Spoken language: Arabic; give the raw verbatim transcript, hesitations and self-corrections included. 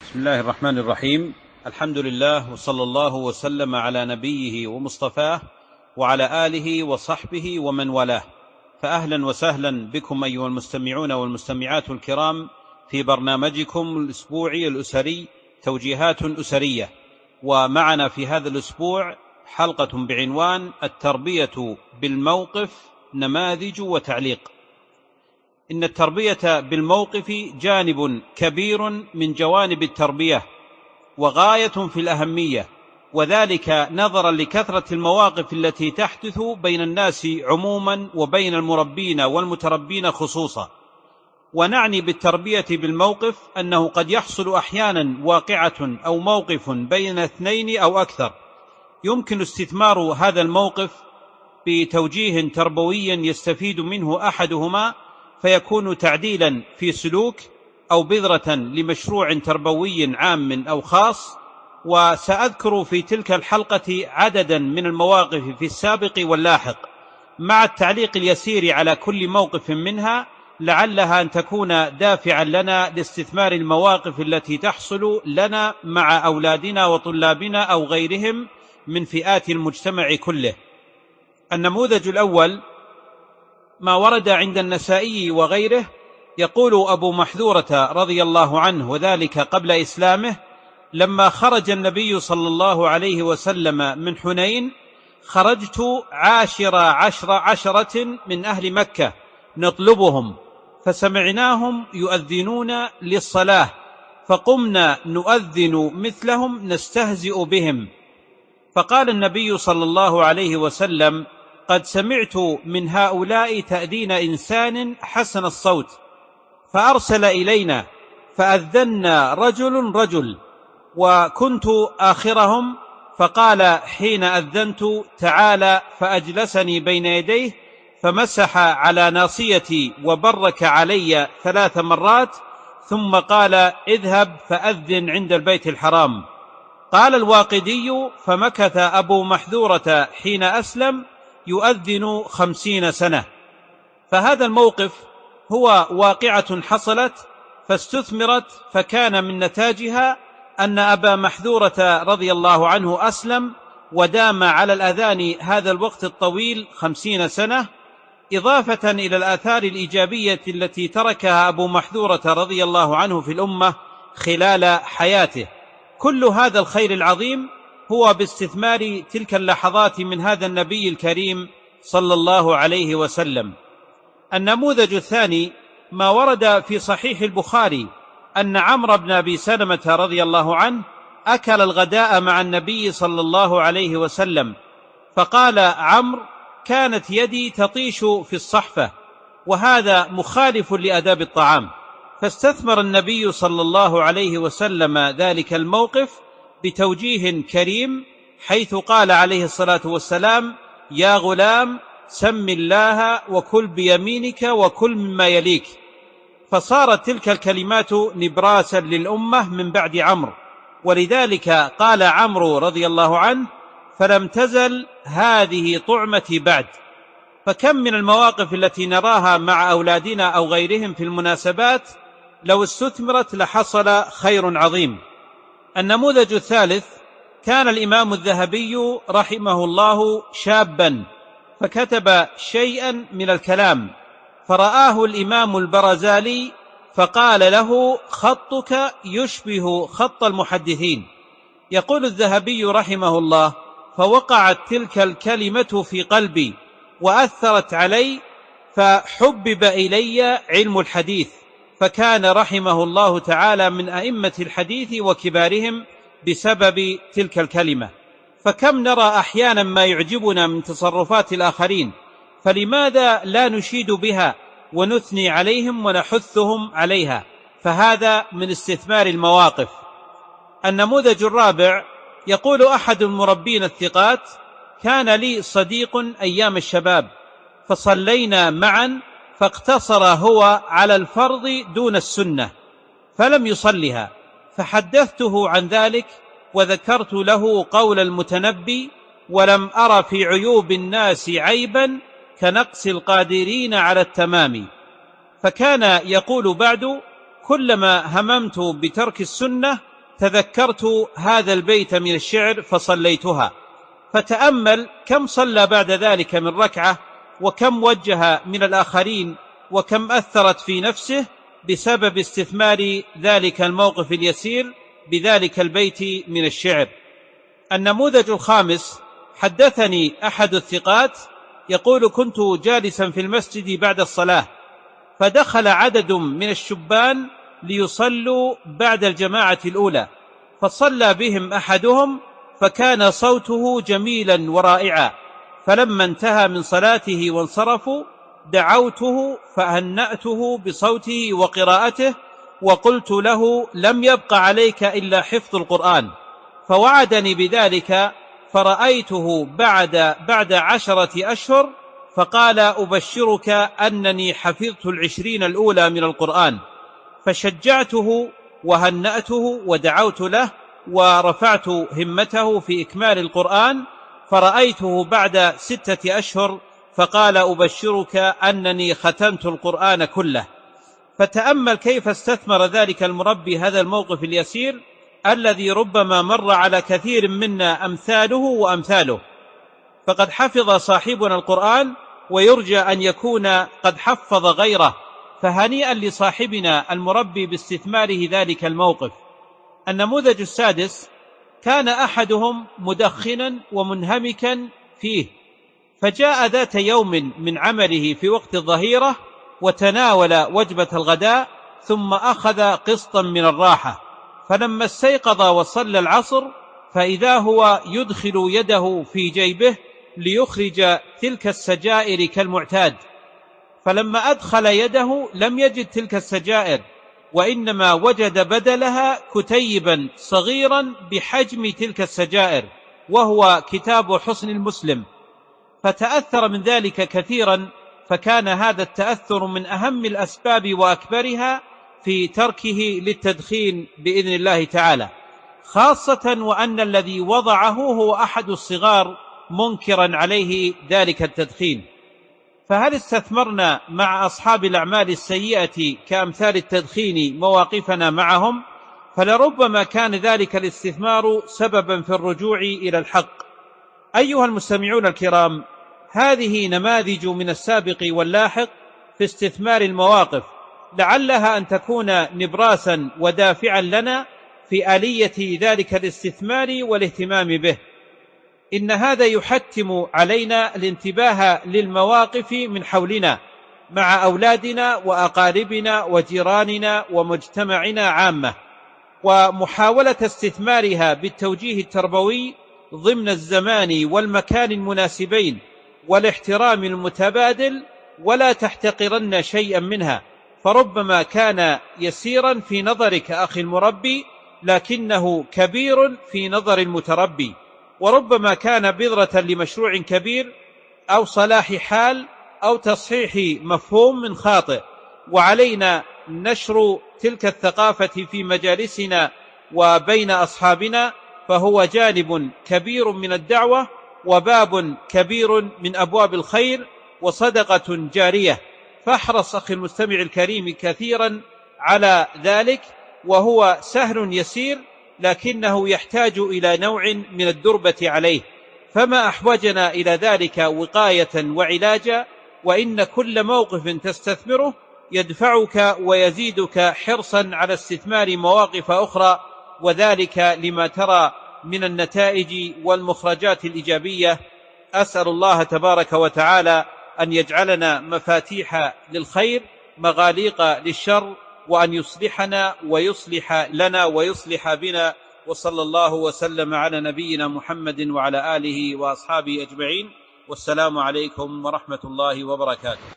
بسم الله الرحمن الرحيم. الحمد لله وصلى الله وسلم على نبيه ومصطفاه وعلى آله وصحبه ومن والاه. فأهلا وسهلا بكم أيها المستمعون والمستمعات الكرام في برنامجكم الأسبوعي الأسري توجيهات أسرية، ومعنا في هذا الأسبوع حلقة بعنوان التربية بالموقف نماذج وتعليق. إن التربية بالموقف جانب كبير من جوانب التربية وغاية في الأهمية، وذلك نظرا لكثرة المواقف التي تحدث بين الناس عموما وبين المربين والمتربين خصوصا. ونعني بالتربية بالموقف أنه قد يحصل أحيانا واقعة أو موقف بين اثنين أو أكثر، يمكن استثمار هذا الموقف بتوجيه تربوي يستفيد منه أحدهما فيكون تعديلا في سلوك أو بذرة لمشروع تربوي عام أو خاص. وسأذكر في تلك الحلقة عددا من المواقف في السابق واللاحق مع التعليق اليسير على كل موقف منها، لعلها أن تكون دافعا لنا لاستثمار المواقف التي تحصل لنا مع أولادنا وطلابنا أو غيرهم من فئات المجتمع كله. النموذج الأول ما ورد عند النسائي وغيره، يقول أبو محذورة رضي الله عنه وذلك قبل إسلامه: لما خرج النبي صلى الله عليه وسلم من حنين خرجت عاشر عشر عشرة من أهل مكة نطلبهم، فسمعناهم يؤذنون للصلاة فقمنا نؤذن مثلهم نستهزئ بهم، فقال النبي صلى الله عليه وسلم: قد سمعت من هؤلاء تأذين إنسان حسن الصوت، فأرسل إلينا فأذنا رجل رجل وكنت آخرهم، فقال حين أذنت: تعالى، فأجلسني بين يديه فمسح على ناصيتي وبرك علي ثلاث مرات، ثم قال: اذهب فأذن عند البيت الحرام. قال الواقدي: فمكث أبو محذورة حين أسلم يؤذن خمسين سنة. فهذا الموقف هو واقعة حصلت فاستثمرت، فكان من نتاجها أن أبا محذورة رضي الله عنه أسلم ودام على الأذان هذا الوقت الطويل خمسين سنة، إضافة إلى الآثار الإيجابية التي تركها أبو محذورة رضي الله عنه في الأمة خلال حياته. كل هذا الخير العظيم هو باستثمار تلك اللحظات من هذا النبي الكريم صلى الله عليه وسلم. النموذج الثاني ما ورد في صحيح البخاري أن عمرو بن أبي سلمة رضي الله عنه أكل الغداء مع النبي صلى الله عليه وسلم، فقال عمرو: كانت يدي تطيش في الصحفة، وهذا مخالف لآداب الطعام. فاستثمر النبي صلى الله عليه وسلم ذلك الموقف بتوجيه كريم، حيث قال عليه الصلاة والسلام: يا غلام، سم الله وكل بيمينك وكل مما يليك. فصارت تلك الكلمات نبراسا للأمة من بعد عمرو، ولذلك قال عمرو رضي الله عنه: فلم تزل هذه طعمتي بعد. فكم من المواقف التي نراها مع أولادنا أو غيرهم في المناسبات لو استثمرت لحصل خير عظيم. النموذج الثالث: كان الإمام الذهبي رحمه الله شابا فكتب شيئا من الكلام، فرآه الإمام البرزالي فقال له: خطك يشبه خط المحدثين. يقول الذهبي رحمه الله: فوقعت تلك الكلمة في قلبي وأثرت علي، فحبب إلي علم الحديث، فكان رحمه الله تعالى من أئمة الحديث وكبارهم بسبب تلك الكلمة. فكم نرى أحيانا ما يعجبنا من تصرفات الآخرين، فلماذا لا نشيد بها ونثني عليهم ونحثهم عليها؟ فهذا من استثمار المواقف. النموذج الرابع: يقول أحد المربين الثقات: كان لي صديق أيام الشباب فصلينا معا، فاقتصر هو على الفرض دون السنة فلم يصلها، فحدثته عن ذلك وذكرت له قول المتنبي: ولم أر في عيوب الناس عيبا كنقص القادرين على التمام. فكان يقول بعد: كلما هممت بترك السنة تذكرت هذا البيت من الشعر فصليتها. فتأمل كم صلى بعد ذلك من ركعة، وكم وجه من الآخرين، وكم أثرت في نفسه بسبب استثمار ذلك الموقف اليسير بذلك البيت من الشعر. النموذج الخامس: حدثني أحد الثقات يقول: كنت جالسا في المسجد بعد الصلاة، فدخل عدد من الشبان ليصلوا بعد الجماعة الأولى، فصلى بهم أحدهم، فكان صوته جميلا ورائعا، فلما انتهى من صلاته وانصرفوا دعوته فهنأته بصوته وقراءته، وقلت له: لم يبق عليك إلا حفظ القرآن، فوعدني بذلك، فرأيته بعد بعد عشرة أشهر فقال: أبشرك أنني حفظت العشرين الأولى من القرآن. فشجعته وهنأته ودعوت له ورفعت همته في إكمال القرآن، فرأيته بعد ستة أشهر فقال: أبشرك أنني ختمت القرآن كله. فتأمل كيف استثمر ذلك المربي هذا الموقف اليسير الذي ربما مر على كثير منا أمثاله وأمثاله. فقد حفظ صاحبنا القرآن، ويرجى أن يكون قد حفظ غيره، فهنيئا لصاحبنا المربي باستثماره ذلك الموقف. النموذج السادس: كان أحدهم مدخنا ومنهمكا فيه، فجاء ذات يوم من عمله في وقت الظهيرة وتناول وجبة الغداء، ثم أخذ قسطا من الراحة، فلما استيقظ وصلى العصر فإذا هو يدخل يده في جيبه ليخرج تلك السجائر كالمعتاد، فلما أدخل يده لم يجد تلك السجائر، وإنما وجد بدلها كتيبا صغيرا بحجم تلك السجائر، وهو كتاب حصن المسلم، فتأثر من ذلك كثيرا. فكان هذا التأثر من أهم الأسباب وأكبرها في تركه للتدخين بإذن الله تعالى، خاصة وأن الذي وضعه هو أحد الصغار منكرا عليه ذلك التدخين. فهل استثمرنا مع أصحاب الأعمال السيئة كأمثال التدخين مواقفنا معهم؟ فلربما كان ذلك الاستثمار سببا في الرجوع إلى الحق. أيها المستمعون الكرام، هذه نماذج من السابق واللاحق في استثمار المواقف، لعلها أن تكون نبراسا ودافعا لنا في آلية ذلك الاستثمار والاهتمام به. إن هذا يحتم علينا الانتباه للمواقف من حولنا مع أولادنا وأقاربنا وجيراننا ومجتمعنا عامة، ومحاولة استثمارها بالتوجيه التربوي ضمن الزمان والمكان المناسبين والاحترام المتبادل، ولا تحتقرن شيئا منها، فربما كان يسيرا في نظرك أخي المربي لكنه كبير في نظر المتربي، وربما كان بذرة لمشروع كبير أو صلاح حال أو تصحيح مفهوم من خاطئ. وعلينا نشر تلك الثقافة في مجالسنا وبين أصحابنا، فهو جانب كبير من الدعوة وباب كبير من أبواب الخير وصدقة جارية. فاحرص أخي المستمع الكريم كثيرا على ذلك، وهو سهل يسير لكنه يحتاج إلى نوع من الدربة عليه، فما أحوجنا إلى ذلك وقاية وعلاجا. وإن كل موقف تستثمره يدفعك ويزيدك حرصا على استثمار مواقف أخرى، وذلك لما ترى من النتائج والمخرجات الإيجابية. أسأل الله تبارك وتعالى أن يجعلنا مفاتيح للخير مغاليق للشر، وأن يصلحنا ويصلح لنا ويصلح بنا، وصلى الله وسلم على نبينا محمد وعلى آله وأصحابه أجمعين، والسلام عليكم ورحمة الله وبركاته.